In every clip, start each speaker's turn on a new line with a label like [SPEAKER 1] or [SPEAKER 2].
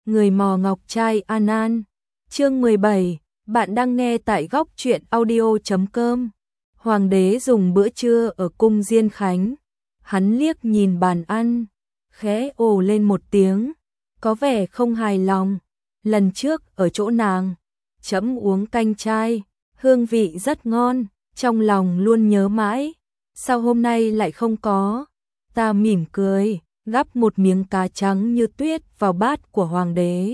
[SPEAKER 1] Người mò ngọc trai An An. Chương 17, bạn đang nghe tại góc truyện audio.com. Hoàng đế dùng bữa trưa ở cung Diên Khánh. Hắn liếc nhìn bàn ăn, khẽ ồ lên một tiếng, có vẻ không hài lòng. Lần trước ở chỗ nàng, trẫm uống canh trai, hương vị rất ngon, trong lòng luôn nhớ mãi. Sao hôm nay lại không có? Ta mỉm cười, gắp một miếng cá trắng như tuyết vào bát của hoàng đế.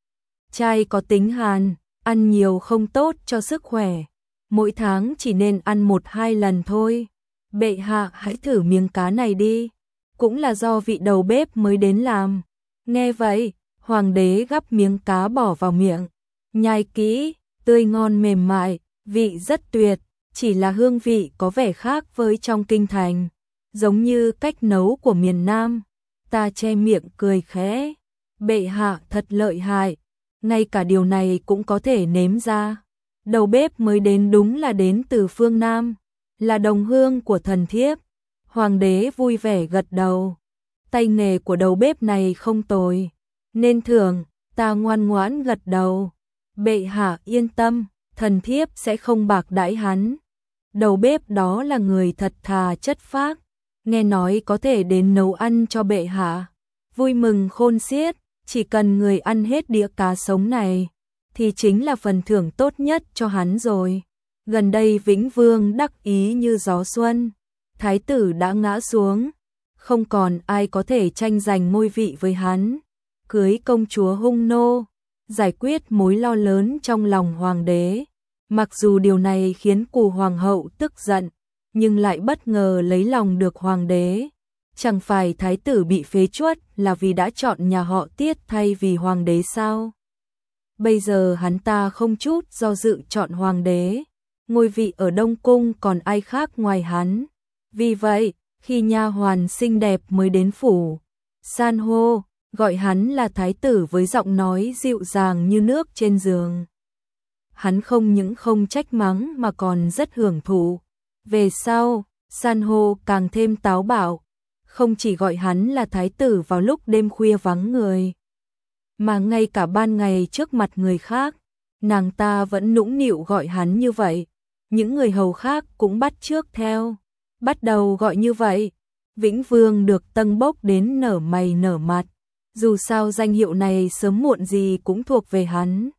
[SPEAKER 1] Trai có tính hàn, ăn nhiều không tốt cho sức khỏe. Mỗi tháng chỉ nên ăn 1-2 lần thôi. Bệ hạ hãy thử miếng cá này đi. Cũng là do vị đầu bếp mới đến làm. Nghe vậy, hoàng đế gắp miếng cá bỏ vào miệng. Nhai kỹ, tươi ngon mềm mại, vị rất tuyệt. Chỉ là hương vị có vẻ khác với trong kinh thành. Giống như cách nấu của miền Nam. Ta che miệng cười khẽ. Bệ hạ thật lợi hại. Ngay cả điều này cũng có thể nếm ra. Đầu bếp mới đến đúng là đến từ phương Nam, là đồng hương của thần thiếp. Hoàng đế vui vẻ gật đầu. Tay nghề của đầu bếp này không tồi, nên thưởng. Ta ngoan ngoãn gật đầu. Bệ hạ yên tâm, thần thiếp sẽ không bạc đãi hắn. Đầu bếp đó là người thật thà chất phác, nghe nói có thể đến nấu ăn cho bệ hạ. Vui mừng khôn xiết. Chỉ cần người ăn hết đĩa cá sống này, thì chính là phần thưởng tốt nhất cho hắn rồi. Gần đây Vĩnh Vương đắc ý như gió xuân. Thái tử đã ngã xuống, không còn ai có thể tranh giành ngôi vị với hắn. Cưới công chúa hung nô, giải quyết mối lo lớn trong lòng hoàng đế. Mặc dù điều này khiến cụ hoàng hậu tức giận, nhưng lại bất ngờ lấy lòng được hoàng đế. Chẳng phải thái tử bị phế truất là vì đã chọn nhà họ Tiết thay vì hoàng đế sao? Bây giờ hắn ta không chút do dự chọn hoàng đế. Ngôi vị ở Đông Cung còn ai khác ngoài hắn. Vì vậy, khi nha hoàn xinh đẹp mới đến phủ, san hô, gọi hắn là thái tử với giọng nói dịu dàng như nước trên giường. Hắn không những không trách mắng mà còn rất hưởng thụ. Về sau, san hô càng thêm táo bạo. Không chỉ gọi hắn là thái tử vào lúc đêm khuya vắng người, mà ngay cả ban ngày trước mặt người khác, nàng ta vẫn nũng nịu gọi hắn như vậy. Những người hầu khác cũng bắt chước theo, bắt đầu gọi như vậy. Vĩnh Vương được tâng bốc đến nở mày nở mặt. Dù sao danh hiệu này sớm muộn gì cũng thuộc về hắn.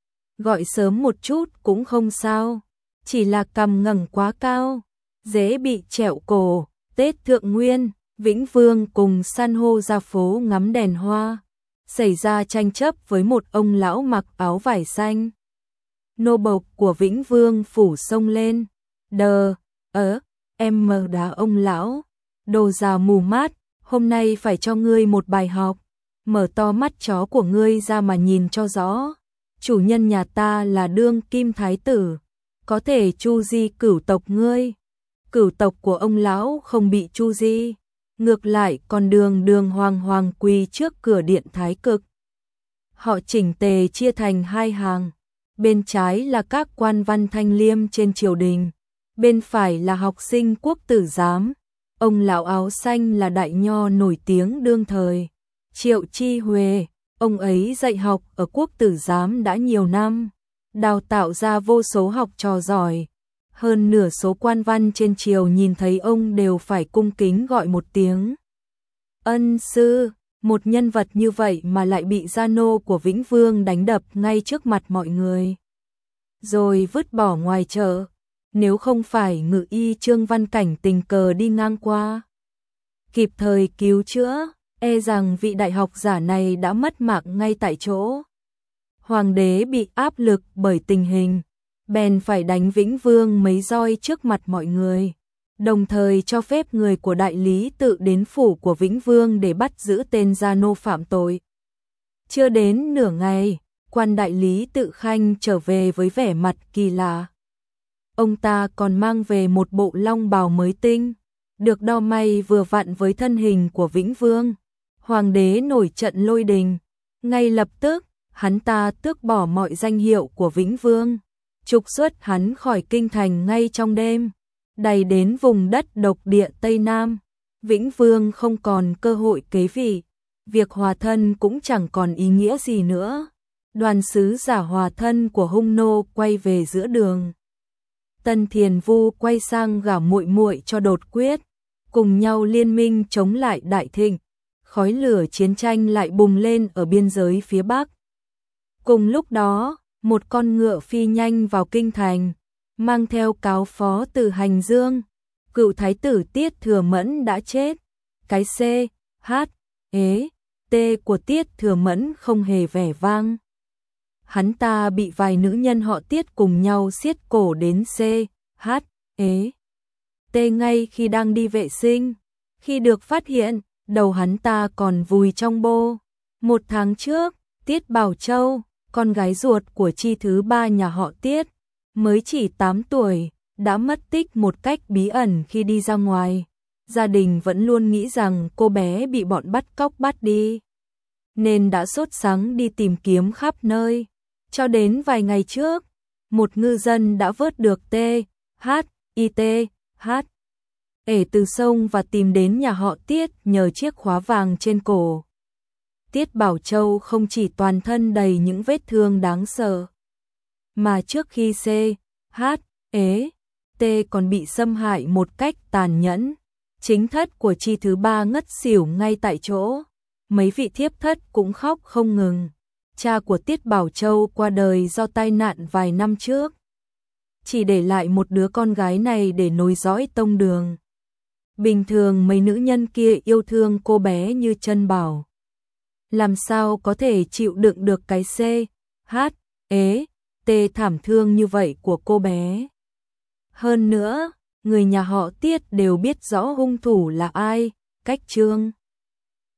[SPEAKER 1] Gọi sớm một chút cũng không sao, chỉ là cằm ngẩng quá cao, dễ bị trẹo cổ. Tết Thượng Nguyên, Vĩnh Vương cùng san hô ra phố ngắm đèn hoa, xảy ra tranh chấp với một ông lão mặc áo vải xanh. Nô bộc của Vĩnh Vương phủ xông lên, em mờ đá ông lão, đồ già mù mát, hôm nay phải cho ngươi một bài học, mở to mắt chó của ngươi ra mà nhìn cho rõ. Chủ nhân nhà ta là đương kim thái tử, có thể chu di cửu tộc ngươi. Cửu tộc của ông lão không bị chu di, ngược lại còn đường hoàng quỳ trước cửa điện thái cực. Họ chỉnh tề chia thành 2 hàng, bên trái là các quan văn thanh liêm trên triều đình, bên phải là học sinh quốc tử giám. Ông lão áo xanh là đại nho nổi tiếng đương thời, Triệu Chi Huệ. Ông ấy dạy học ở quốc tử giám đã nhiều năm, đào tạo ra vô số học trò giỏi. Hơn nửa số quan văn trên triều nhìn thấy ông đều phải cung kính gọi một tiếng ân sư. Một nhân vật như vậy mà lại bị gia nô của Vĩnh Vương đánh đập ngay trước mặt mọi người, rồi vứt bỏ ngoài chợ. Nếu không phải ngự y Trương Văn Cảnh tình cờ đi ngang qua, kịp thời cứu chữa, e rằng vị đại học giả này đã mất mạng ngay tại chỗ. Hoàng đế bị áp lực bởi tình hình, bèn phải đánh Vĩnh Vương mấy roi trước mặt mọi người, đồng thời cho phép người của đại lý tự đến phủ của Vĩnh Vương để bắt giữ tên gia nô phạm tội. Chưa đến nửa ngày, quan đại lý tự Khanh trở về với vẻ mặt kỳ lạ. Ông ta còn mang về một bộ long bào mới tinh, được đo may vừa vặn với thân hình của Vĩnh Vương. Hoàng đế nổi trận lôi đình, ngay lập tức, hắn ta tước bỏ mọi danh hiệu của Vĩnh Vương, trục xuất hắn khỏi kinh thành ngay trong đêm, đày đến vùng đất độc địa Tây Nam. Vĩnh Vương không còn cơ hội kế vị, việc hòa thân cũng chẳng còn ý nghĩa gì nữa. Đoàn sứ giả hòa thân của Hung Nô quay về giữa đường. Tân Thiền Vu quay sang gả muội muội cho Đột Quyết, cùng nhau liên minh chống lại Đại Thịnh. Khói lửa chiến tranh lại bùng lên ở biên giới phía Bắc. Cùng lúc đó, một con ngựa phi nhanh vào kinh thành, mang theo cáo phó từ Hành Dương. Cựu thái tử Tiết Thừa Mẫn đã chết. Cái C, H, ế, T của Tiết Thừa Mẫn không hề vẻ vang. Hắn ta bị vài nữ nhân họ Tiết cùng nhau siết cổ đến C, H, ế, T ngay khi đang đi vệ sinh. Khi được phát hiện, đầu hắn ta còn vùi trong bô. 1 tháng trước, Tiết Bảo Châu, con gái ruột của chi thứ 3 nhà họ Tiết, mới chỉ 8 tuổi, đã mất tích một cách bí ẩn khi đi ra ngoài. Gia đình vẫn luôn nghĩ rằng cô bé bị bọn bắt cóc bắt đi, nên đã sốt sắng đi tìm kiếm khắp nơi. Cho đến vài ngày trước, một ngư dân đã vớt được T, H, I, T, H, ể từ sông và tìm đến nhà họ Tiết nhờ chiếc khóa vàng trên cổ. Tiết Bảo Châu không chỉ toàn thân đầy những vết thương đáng sợ, mà trước khi C, H, ế, T còn bị xâm hại một cách tàn nhẫn. Chính thất của chi thứ 3 ngất xỉu ngay tại chỗ. Mấy vị thiếp thất cũng khóc không ngừng. Cha của Tiết Bảo Châu qua đời do tai nạn vài năm trước, chỉ để lại một đứa con gái này để nối dõi tông đường. Bình thường mấy nữ nhân kia yêu thương cô bé như chân bảo, làm sao có thể chịu đựng được cái C, H, ế, T thảm thương như vậy của cô bé. Hơn nữa, người nhà họ Tiết đều biết rõ hung thủ là ai, Cách Trương.